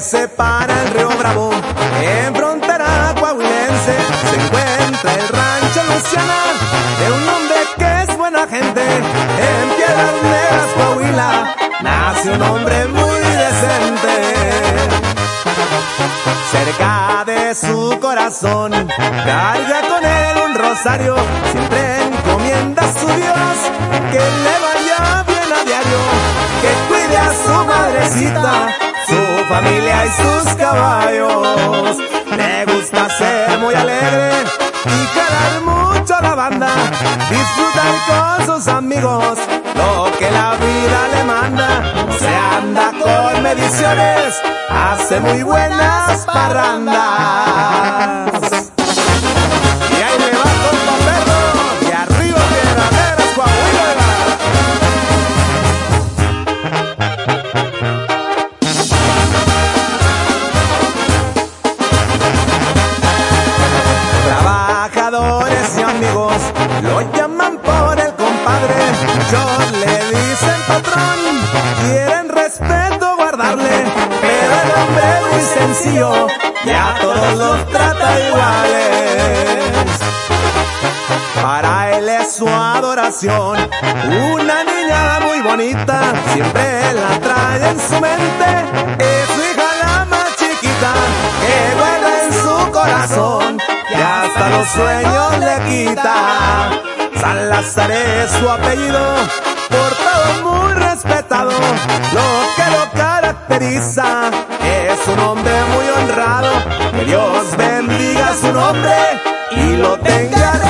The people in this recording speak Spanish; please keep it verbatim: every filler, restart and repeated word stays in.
separa el río Bravo, en frontera coahuilense, se encuentra el rancho Luciana, de un hombre que es buena gente. En Piedras Negras, Coahuila, nace un hombre muy decente. Cerca de su corazón, carga con él un rosario, siempre encomienda a su Dios que le vaya bien a diario, que cuide a su madrecita, su familia y sus caballos. Le gusta ser muy alegre y calar mucho la banda, disfrutar con sus amigos lo que la vida le manda. Se anda con mediciones, hace muy buenas parrandas. Y ahí le va compa Perro, y arriba Piedras Negras, Coahuila. Trabajadores y amigos lo llaman por el compadre, muchos le dicen patrón, quieren respeto guardarle, pero el hombre es muy sencillo y a todos los trata iguales. Para él es su adoración una niña muy bonita, siempre la trae en su mente, es su hija la más chiquita, que guarda en su corazón y hasta los sueños le quita. Salazar es su apellido, portado muy respetado, lo que lo caracteriza es un hombre muy honrado. Que Dios bendiga su nombre y lo tenga